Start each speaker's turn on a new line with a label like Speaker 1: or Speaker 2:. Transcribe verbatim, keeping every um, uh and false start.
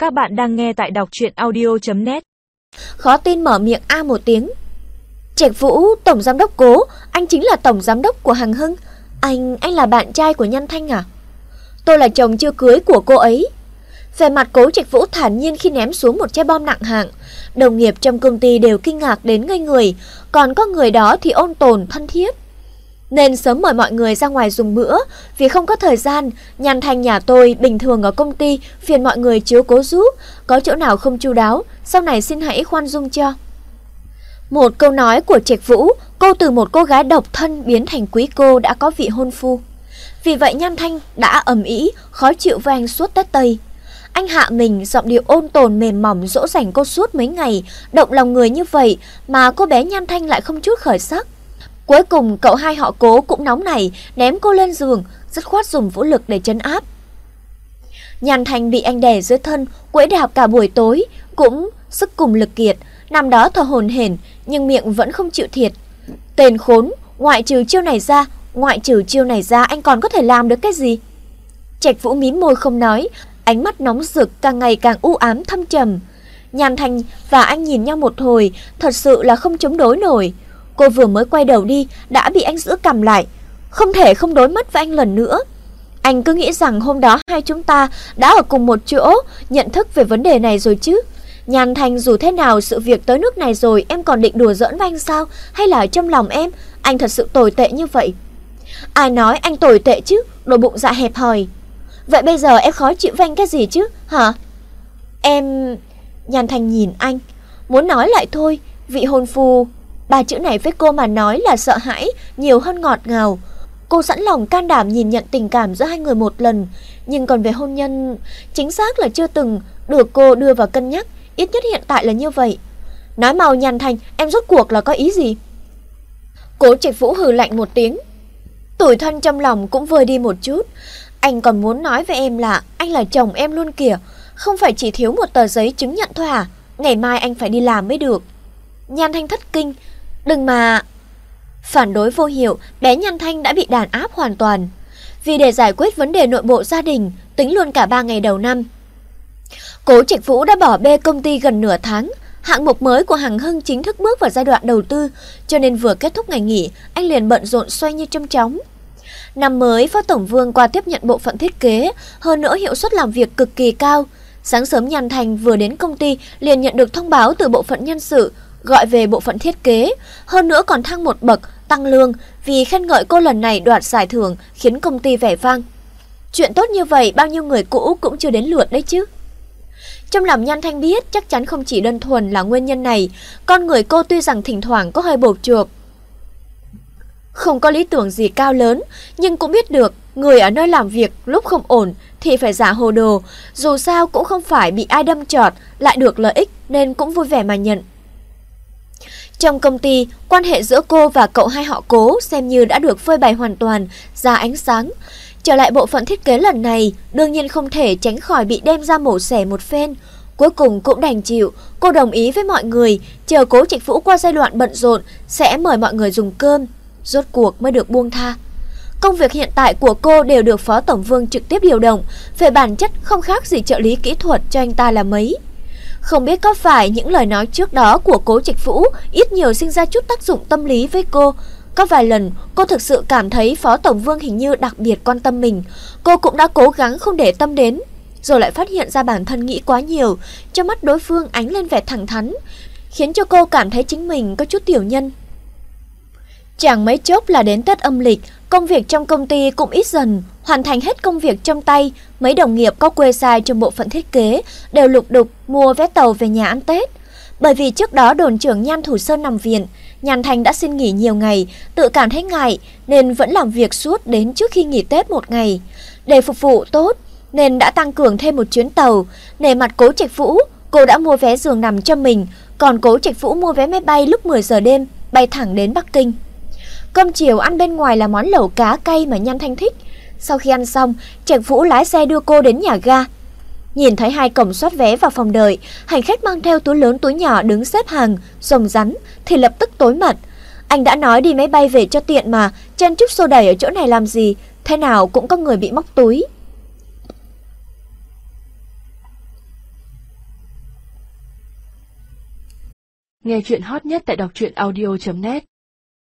Speaker 1: Các bạn đang nghe tại đọc truyện audio chấm net.
Speaker 2: Khó tin mở miệng a một tiếng. Trạch Vũ, tổng giám đốc Cố, anh chính là tổng giám đốc của Hằng Hưng. Anh, anh là bạn trai của Nhan Thanh à? Tôi là chồng chưa cưới của cô ấy. Về mặt Cố Trạch Vũ thản nhiên khi ném xuống một trái bom nặng hạng. Đồng nghiệp trong công ty đều kinh ngạc đến ngây người, còn có người đó thì ôn tồn thân thiết. Nên sớm mời mọi người ra ngoài dùng bữa, vì không có thời gian. Nhan Thanh nhà tôi bình thường ở công ty, phiền mọi người chiếu cố giúp, có chỗ nào không chu đáo, sau này xin hãy khoan dung cho. Một câu nói của Trạch Vũ, cô từ một cô gái độc thân biến thành quý cô đã có vị hôn phu. Vì vậy Nhan Thanh đã ầm ĩ, khó chịu với anh suốt Tết Tây. Anh hạ mình, giọng điệu ôn tồn mềm mỏng dỗ dành cô suốt mấy ngày, động lòng người như vậy mà cô bé Nhan Thanh lại không chút khởi sắc. Cuối cùng cậu hai họ Cố cũng nóng nảy, ném cô lên giường, dứt khoát dùng vũ lực để trấn áp. Nhan Thanh bị anh đè dưới thân, quẫy đạp cả buổi tối, cũng sức cùng lực kiệt, nằm đó thở hổn hển nhưng miệng vẫn không chịu thiệt. Tên khốn, ngoại trừ chiêu này ra, ngoại trừ chiêu này ra anh còn có thể làm được cái gì? Trạch Vũ mím môi không nói, ánh mắt nóng rực càng ngày càng u ám thâm trầm. Nhan Thanh và anh nhìn nhau một hồi, thật sự là không chống đối nổi. Cô vừa mới quay đầu đi đã bị anh giữ cầm lại. Không thể không đối mắt với anh lần nữa. Anh cứ nghĩ rằng hôm đó hai chúng ta đã ở cùng một chỗ, nhận thức về vấn đề này rồi chứ. Nhan Thanh, dù thế nào sự việc tới nước này rồi, em còn định đùa giỡn với anh sao? Hay là ở trong lòng em anh thật sự tồi tệ như vậy? Ai nói anh tồi tệ chứ, đồ bụng dạ hẹp hòi. Vậy bây giờ em khó chịu với anh cái gì chứ hả? Em... Nhan Thanh nhìn anh, muốn nói lại thôi. Vị hôn phu, ba chữ này với cô mà nói là sợ hãi nhiều hơn ngọt ngào. Cô sẵn lòng can đảm nhìn nhận tình cảm giữa hai người một lần, nhưng còn về hôn nhân, chính xác là chưa từng được cô đưa vào cân nhắc. Ít nhất hiện tại là như vậy. Nói mau Nhan Thanh, em rốt cuộc là có ý gì? Cố Trạch Vũ hừ lạnh một tiếng. Tủi thân trong lòng cũng vơi đi một chút. Anh còn muốn nói với em là anh là chồng em luôn kìa. Không phải chỉ thiếu một tờ giấy chứng nhận thôi à? Ngày mai anh phải đi làm mới được. Nhan Thanh thất kinh. Đừng mà... Phản đối vô hiệu, bé Nhan Thanh đã bị đàn áp hoàn toàn. Vì để giải quyết vấn đề nội bộ gia đình, tính luôn cả ba ngày đầu năm, Cố Trạch Vũ đã bỏ bê công ty gần nửa tháng. Hạng mục mới của Hằng Hưng chính thức bước vào giai đoạn đầu tư, cho nên vừa kết thúc ngày nghỉ, anh liền bận rộn xoay như châm chóng. Năm mới, Phó Tổng Vương qua tiếp nhận bộ phận thiết kế, hơn nữa hiệu suất làm việc cực kỳ cao. Sáng sớm Nhan Thanh vừa đến công ty liền nhận được thông báo từ bộ phận nhân sự, gọi về bộ phận thiết kế, hơn nữa còn thăng một bậc, tăng lương vì khen ngợi cô lần này đoạt giải thưởng khiến công ty vẻ vang. Chuyện tốt như vậy bao nhiêu người cũ cũng chưa đến lượt đấy chứ. Trong lòng Nhan Thanh biết chắc chắn không chỉ đơn thuần là nguyên nhân này, con người cô tuy rằng thỉnh thoảng có hơi bột chuộc, không có lý tưởng gì cao lớn, nhưng cũng biết được người ở nơi làm việc lúc không ổn thì phải giả hồ đồ, dù sao cũng không phải bị ai đâm chọt lại được lợi ích nên cũng vui vẻ mà nhận. Trong công ty, quan hệ giữa cô và cậu hai họ Cố xem như đã được phơi bày hoàn toàn ra ánh sáng. Trở lại bộ phận thiết kế lần này, đương nhiên không thể tránh khỏi bị đem ra mổ xẻ một phen. Cuối cùng cũng đành chịu, cô đồng ý với mọi người, chờ Cố Trạch Vũ qua giai đoạn bận rộn sẽ mời mọi người dùng cơm. Rốt cuộc mới được buông tha. Công việc hiện tại của cô đều được Phó Tổng Vương trực tiếp điều động, về bản chất không khác gì trợ lý kỹ thuật cho anh ta là mấy. Không biết có phải những lời nói trước đó của Cố Trạch Vũ ít nhiều sinh ra chút tác dụng tâm lý với cô. Có vài lần cô thực sự cảm thấy Phó Tổng Vương hình như đặc biệt quan tâm mình. Cô cũng đã cố gắng không để tâm đến, rồi lại phát hiện ra bản thân nghĩ quá nhiều. Trong mắt đối phương ánh lên vẻ thẳng thắn, khiến cho cô cảm thấy chính mình có chút tiểu nhân. Chẳng mấy chốc là đến Tết âm lịch, công việc trong công ty cũng ít dần. Hoàn thành hết công việc trong tay, mấy đồng nghiệp có quê sai trong bộ phận thiết kế đều lục đục mua vé tàu về nhà ăn Tết. Bởi vì trước đó đồn trưởng Nhan Thủ Sơn nằm viện, Nhan Thanh đã xin nghỉ nhiều ngày, tự cảm thấy ngại nên vẫn làm việc suốt đến trước khi nghỉ Tết một ngày. Để phục vụ tốt nên đã tăng cường thêm một chuyến tàu. Nể mặt Cố Trạch Vũ, cô đã mua vé giường nằm cho mình, còn Cố Trạch Vũ mua vé máy bay lúc mười giờ đêm bay thẳng đến Bắc Kinh. Cơm chiều ăn bên ngoài là món lẩu cá cay mà Nhan Thanh thích. Sau khi ăn xong, Trạch Vũ lái xe đưa cô đến nhà ga. Nhìn thấy hai cổng soát vé vào phòng đợi, hành khách mang theo túi lớn túi nhỏ đứng xếp hàng, rồng rắn thì lập tức tối mặt. Anh đã nói đi máy bay về cho tiện mà, chen chúc xô đẩy ở chỗ này làm gì, thế nào cũng có người bị móc túi.
Speaker 3: Nghe chuyện hot nhất tại đọc truyện audio chấm net.